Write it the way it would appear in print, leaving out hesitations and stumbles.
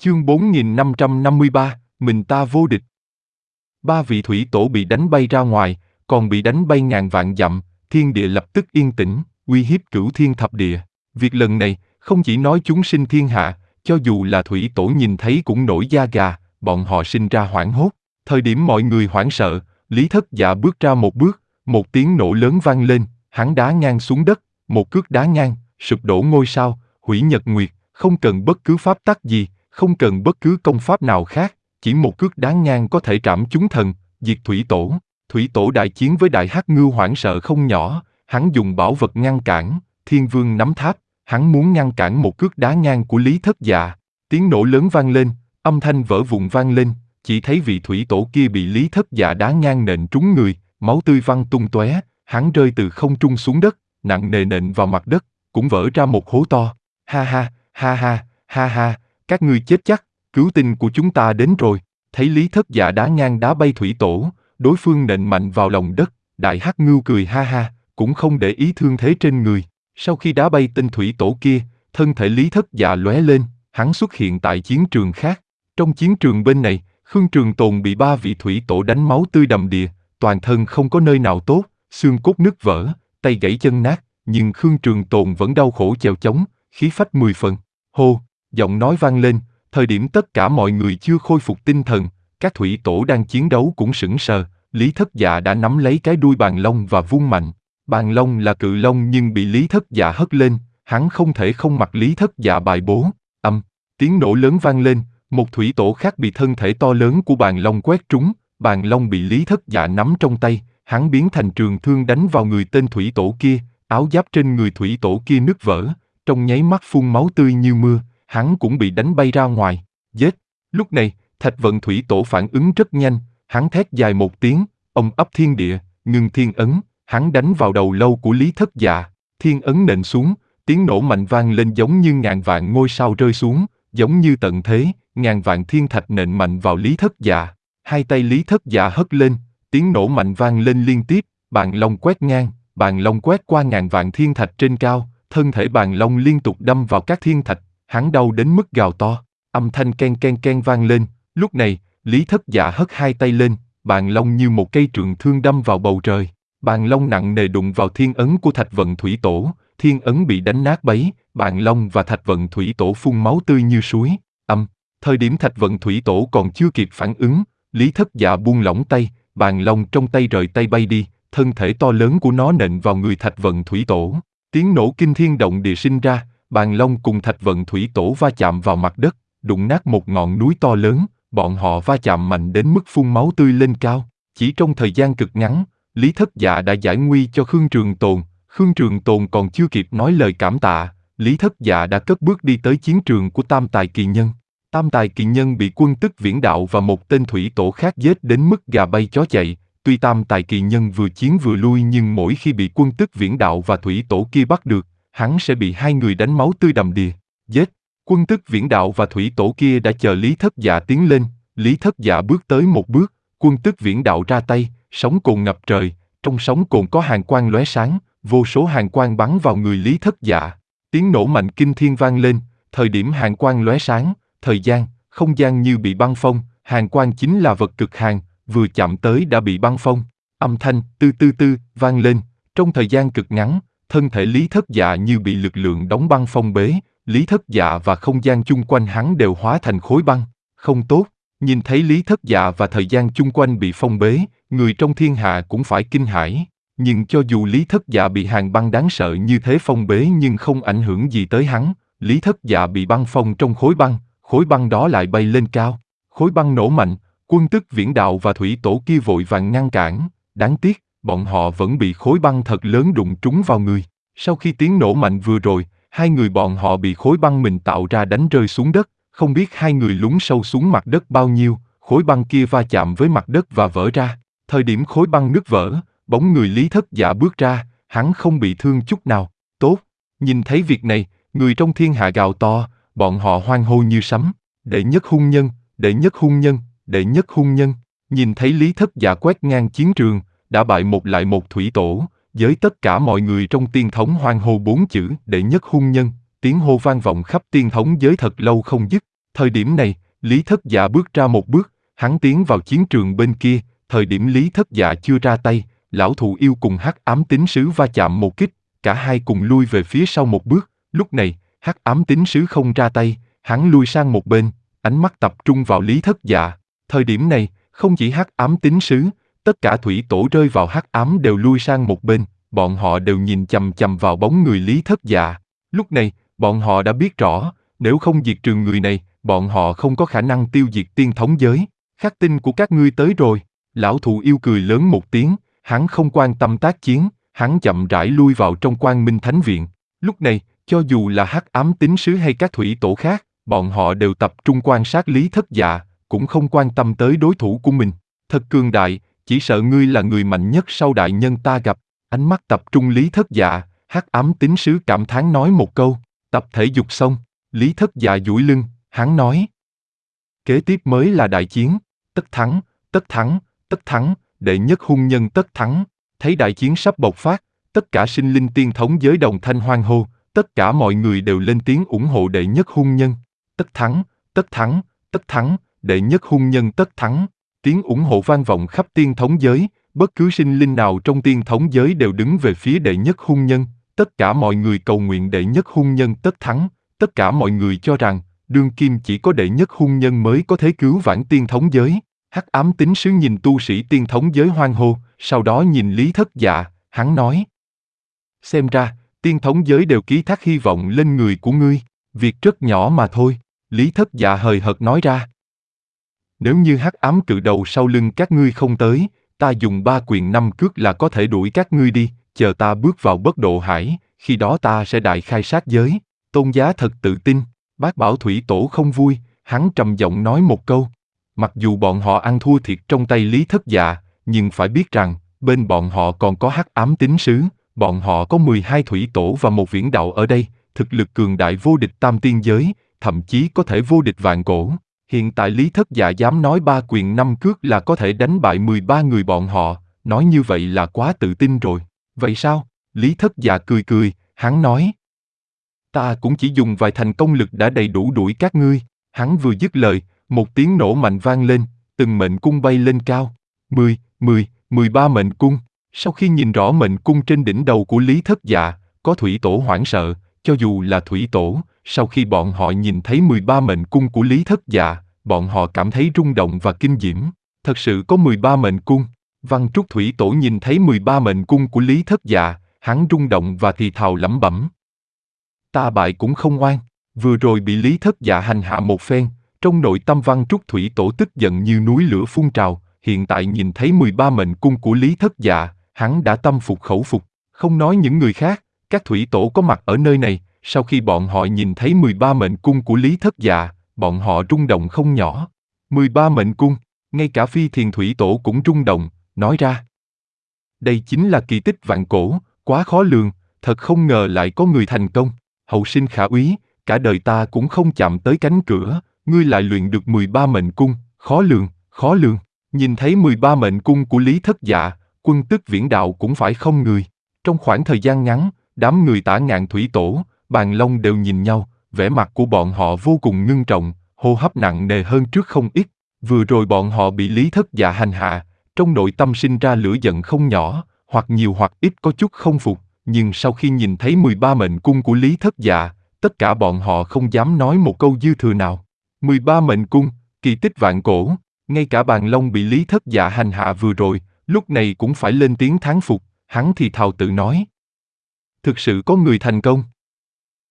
Chương 4553, mình ta vô địch. Ba vị thủy tổ bị đánh bay ra ngoài, còn bị đánh bay ngàn vạn dặm, thiên địa lập tức yên tĩnh, uy hiếp cửu thiên thập địa. Việc lần này, không chỉ nói chúng sinh thiên hạ, cho dù là thủy tổ nhìn thấy cũng nổi da gà, bọn họ sinh ra hoảng hốt. Thời điểm mọi người hoảng sợ, Lý Thất Dạ bước ra một bước, một tiếng nổ lớn vang lên, hắn đá ngang xuống đất, một cước đá ngang, sụp đổ ngôi sao, hủy nhật nguyệt, không cần bất cứ pháp tắc gì, không cần bất cứ công pháp nào khác, chỉ một cước đá ngang có thể trảm chúng thần, diệt thủy tổ. Thủy tổ đại chiến với đại hắc ngưu hoảng sợ không nhỏ, hắn dùng bảo vật ngăn cản, thiên vương nắm tháp, hắn muốn ngăn cản một cước đá ngang của Lý Thất Dạ. Tiếng nổ lớn vang lên, âm thanh vỡ vụn vang lên, chỉ thấy vị thủy tổ kia bị Lý Thất Dạ đá ngang nện trúng người, máu tươi văng tung tóe, hắn rơi từ không trung xuống đất, nặng nề nện vào mặt đất, cũng vỡ ra một hố to. Ha ha, ha ha, ha ha, các ngươi chết chắc, cứu tinh của chúng ta đến rồi. Thấy Lý Thất Dạ đá ngang đá bay thủy tổ, đối phương nện mạnh vào lòng đất, đại hắc ngưu cười ha ha, cũng không để ý thương thế trên người. Sau khi đá bay tên thủy tổ kia, thân thể Lý Thất Dạ lóe lên, hắn xuất hiện tại chiến trường khác. Trong chiến trường bên này, Khương Trường Tồn bị ba vị thủy tổ đánh máu tươi đầm đìa, toàn thân không có nơi nào tốt, xương cốt nứt vỡ, tay gãy chân nát, nhưng Khương Trường Tồn vẫn đau khổ chèo chống, khí phách 10 phần. Hô, giọng nói vang lên, thời điểm tất cả mọi người chưa khôi phục tinh thần, các thủy tổ đang chiến đấu cũng sững sờ, Lý Thất Dạ đã nắm lấy cái đuôi bàn long và vung mạnh. Bàn long là cự long nhưng bị Lý Thất Dạ hất lên, hắn không thể không mặc Lý Thất Dạ bài bố. Tiếng nổ lớn vang lên, một thủy tổ khác bị thân thể to lớn của bàn long quét trúng, bàn long bị Lý Thất Dạ nắm trong tay, hắn biến thành trường thương đánh vào người tên thủy tổ kia, áo giáp trên người thủy tổ kia nứt vỡ, trong nháy mắt phun máu tươi như mưa, hắn cũng bị đánh bay ra ngoài. Giết! Lúc này, Thạch Vận thủy tổ phản ứng rất nhanh, hắn thét dài một tiếng, ông ấp thiên địa, ngưng thiên ấn, hắn đánh vào đầu lâu của Lý Thất Dạ, thiên ấn nện xuống, tiếng nổ mạnh vang lên giống như ngàn vạn ngôi sao rơi xuống, giống như tận thế, ngàn vạn thiên thạch nện mạnh vào Lý Thất Dạ. Hai tay Lý Thất Dạ hất lên, tiếng nổ mạnh vang lên liên tiếp, bàn long quét ngang, bàn long quét qua ngàn vạn thiên thạch trên cao, thân thể bàn long liên tục đâm vào các thiên thạch, hắn đau đến mức gào to, âm thanh ken ken ken vang lên. Lúc này, Lý Thất Dạ hất hai tay lên, bàn long như một cây trường thương đâm vào bầu trời, bàn long nặng nề đụng vào thiên ấn của Thạch Vận thủy tổ, thiên ấn bị đánh nát bấy, bàn long và Thạch Vận thủy tổ phun máu tươi như suối. Thời điểm Thạch Vận thủy tổ còn chưa kịp phản ứng, Lý Thất Dạ buông lỏng tay, bàn long trong tay rời tay bay đi, thân thể to lớn của nó nện vào người Thạch Vận thủy tổ. Tiếng nổ kinh thiên động địa sinh ra, bàn long cùng Thạch Vận thủy tổ va chạm vào mặt đất, đụng nát một ngọn núi to lớn, bọn họ va chạm mạnh đến mức phun máu tươi lên cao. Chỉ trong thời gian cực ngắn, Lý Thất Dạ đã giải nguy cho Khương Trường Tồn. Khương Trường Tồn còn chưa kịp nói lời cảm tạ, Lý Thất Dạ đã cất bước đi tới chiến trường của Tam Tài Kỳ Nhân. Tam Tài Kỳ Nhân bị Quân Tức Viễn Đạo và một tên thủy tổ khác giết đến mức gà bay chó chạy. Tuy Tam Tài Kỳ Nhân vừa chiến vừa lui nhưng mỗi khi bị Quân Tức Viễn Đạo và thủy tổ kia bắt được, hắn sẽ bị hai người đánh máu tươi đầm đìa. Giết! Quân Tức Viễn Đạo và thủy tổ kia đã chờ Lý Thất Dạ tiến lên. Lý Thất Dạ bước tới một bước, Quân Tức Viễn Đạo ra tay, sóng cồn ngập trời, trong sóng cồn có hàn quang lóe sáng, vô số hàn quang bắn vào người Lý Thất Dạ. Tiếng nổ mạnh kinh thiên vang lên, thời điểm hàn quang lóe sáng, thời gian, không gian như bị băng phong, hàn quang chính là vật cực hàn, vừa chạm tới đã bị băng phong. Âm thanh tư tư tư vang lên, trong thời gian cực ngắn, thân thể Lý Thất Dạ như bị lực lượng đóng băng phong bế, Lý Thất Dạ và không gian chung quanh hắn đều hóa thành khối băng. Không tốt, nhìn thấy Lý Thất Dạ và thời gian chung quanh bị phong bế, người trong thiên hạ cũng phải kinh hãi. Nhưng cho dù Lý Thất Dạ bị hàn băng đáng sợ như thế phong bế nhưng không ảnh hưởng gì tới hắn, Lý Thất Dạ bị băng phong trong khối băng đó lại bay lên cao. Khối băng nổ mạnh, Quân Tức Viễn Đạo và thủy tổ kia vội vàng ngăn cản, đáng tiếc, bọn họ vẫn bị khối băng thật lớn đụng trúng vào người. Sau khi tiếng nổ mạnh vừa rồi, hai người bọn họ bị khối băng mình tạo ra đánh rơi xuống đất, không biết hai người lún sâu xuống mặt đất bao nhiêu, khối băng kia va chạm với mặt đất và vỡ ra. Thời điểm khối băng nứt vỡ, bóng người Lý Thất Dạ bước ra, hắn không bị thương chút nào. Tốt! Nhìn thấy việc này, người trong thiên hạ gào to, bọn họ hoan hô như sấm. Đệ nhất hung nhân, đệ nhất hung nhân, đệ nhất hung nhân. Nhìn thấy Lý Thất Dạ quét ngang chiến trường, đã bại một lại một thủy tổ, với tất cả mọi người trong tiên thống hoan hô 4 chữ đệ nhất hung nhân, tiếng hô vang vọng khắp tiên thống giới thật lâu không dứt. Thời điểm này, Lý Thất Dạ bước ra một bước, hắn tiến vào chiến trường bên kia, thời điểm Lý Thất Dạ chưa ra tay, lão thụ yêu cùng hắc ám tín sứ va chạm một kích, cả hai cùng lui về phía sau một bước, lúc này, hắc ám tín sứ không ra tay, hắn lui sang một bên, ánh mắt tập trung vào Lý Thất Dạ. Thời điểm này, không chỉ hắc ám tín sứ, tất cả thủy tổ rơi vào hắc ám đều lui sang một bên, bọn họ đều nhìn chằm chằm vào bóng người Lý Thất Dạ. Lúc này, bọn họ đã biết rõ, nếu không diệt trừ người này, bọn họ không có khả năng tiêu diệt tiên thống giới. Khắc tinh của các ngươi tới rồi. Lão thụ yêu cười lớn một tiếng, hắn không quan tâm tác chiến, hắn chậm rãi lui vào trong Quang Minh Thánh Viện. Lúc này, cho dù là hắc ám tín sứ hay các thủy tổ khác, bọn họ đều tập trung quan sát Lý Thất Dạ, cũng không quan tâm tới đối thủ của mình. Thật cường đại, chỉ sợ ngươi là người mạnh nhất sau đại nhân ta gặp. Ánh mắt tập trung Lý Thất Dạ, hắc ám tín sứ cảm thán nói một câu. Tập thể dục xong, Lý Thất Dạ duỗi lưng, hắn nói. Kế tiếp mới là đại chiến, tất thắng, tất thắng, tất thắng, đệ nhất hung nhân tất thắng. Thấy đại chiến sắp bộc phát, tất cả sinh linh tiên thống giới đồng thanh hoan hô, tất cả mọi người đều lên tiếng ủng hộ đệ nhất hung nhân. Tất thắng, tất thắng, tất thắng, đệ nhất hung nhân tất thắng. Tiếng ủng hộ vang vọng khắp tiên thống giới, bất cứ sinh linh nào trong tiên thống giới đều đứng về phía đệ nhất hung nhân. Tất cả mọi người cầu nguyện đệ nhất hung nhân tất thắng, tất cả mọi người cho rằng, đương kim chỉ có đệ nhất hung nhân mới có thể cứu vãn tiên thống giới. Hắc ám tín sứ nhìn tu sĩ tiên thống giới hoan hô, sau đó nhìn Lý Thất Dạ, hắn nói. Xem ra, tiên thống giới đều ký thác hy vọng lên người của ngươi, việc rất nhỏ mà thôi, Lý Thất Dạ hời hợt nói ra. Nếu như hắc ám cự đầu sau lưng các ngươi không tới, ta dùng 3 quyền 5 cước là có thể đuổi các ngươi đi, chờ ta bước vào bất độ hải, khi đó ta sẽ đại khai sát giới. Tôn Giá thật tự tin, Bác Bảo Thủy Tổ không vui, hắn trầm giọng nói một câu. Mặc dù bọn họ ăn thua thiệt trong tay Lý Thất Dạ, nhưng phải biết rằng, bên bọn họ còn có hắc ám tín sứ, bọn họ có 12 thủy tổ và một viễn đạo ở đây, thực lực cường đại vô địch tam tiên giới, thậm chí có thể vô địch vạn cổ. Hiện tại Lý Thất Dạ dám nói 3 quyền 5 cước là có thể đánh bại 13 người bọn họ, nói như vậy là quá tự tin rồi. Vậy sao? Lý Thất Dạ cười cười, hắn nói. Ta cũng chỉ dùng vài thành công lực đã đầy đủ đuổi các ngươi. Hắn vừa dứt lời, một tiếng nổ mạnh vang lên, từng mệnh cung bay lên cao. 13 mệnh cung. Sau khi nhìn rõ mệnh cung trên đỉnh đầu của Lý Thất Dạ, có thủy tổ hoảng sợ, cho dù là thủy tổ, sau khi bọn họ nhìn thấy 13 mệnh cung của Lý Thất Dạ, bọn họ cảm thấy rung động và kinh diễm. Thật sự có 13 mệnh cung. Văn Trúc Thủy Tổ nhìn thấy 13 mệnh cung của Lý Thất Dạ, hắn rung động và thì thào lẩm bẩm. Ta bại cũng không oan, vừa rồi bị Lý Thất Dạ hành hạ một phen, trong nội tâm Văn Trúc Thủy Tổ tức giận như núi lửa phun trào, hiện tại nhìn thấy 13 mệnh cung của Lý Thất Dạ, hắn đã tâm phục khẩu phục, không nói những người khác, các thủy tổ có mặt ở nơi này, sau khi bọn họ nhìn thấy 13 mệnh cung của Lý Thất Dạ, bọn họ rung động không nhỏ. 13 mệnh cung, ngay cả Phi Thiền Thủy Tổ cũng rung động, nói ra. Đây chính là kỳ tích vạn cổ, quá khó lường, thật không ngờ lại có người thành công. Hậu sinh khả úy, cả đời ta cũng không chạm tới cánh cửa, ngươi lại luyện được 13 mệnh cung, khó lường, khó lường. Nhìn thấy 13 mệnh cung của Lý Thất Dạ, Quân Tức Viễn Đạo cũng phải không người. Trong khoảng thời gian ngắn, đám người Tả Ngạn Thủy Tổ, Bàn Long đều nhìn nhau, vẻ mặt của bọn họ vô cùng ngưng trọng, hô hấp nặng nề hơn trước không ít. Vừa rồi bọn họ bị Lý Thất Dạ hành hạ, trong nội tâm sinh ra lửa giận không nhỏ, hoặc nhiều hoặc ít có chút không phục, nhưng sau khi nhìn thấy 13 mệnh cung của Lý Thất Dạ, tất cả bọn họ không dám nói một câu dư thừa nào. 13 mệnh cung, kỳ tích vạn cổ, ngay cả Bàn Long bị Lý Thất Dạ hành hạ vừa rồi, lúc này cũng phải lên tiếng thán phục, hắn thì thào tự nói. Thực sự có người thành công.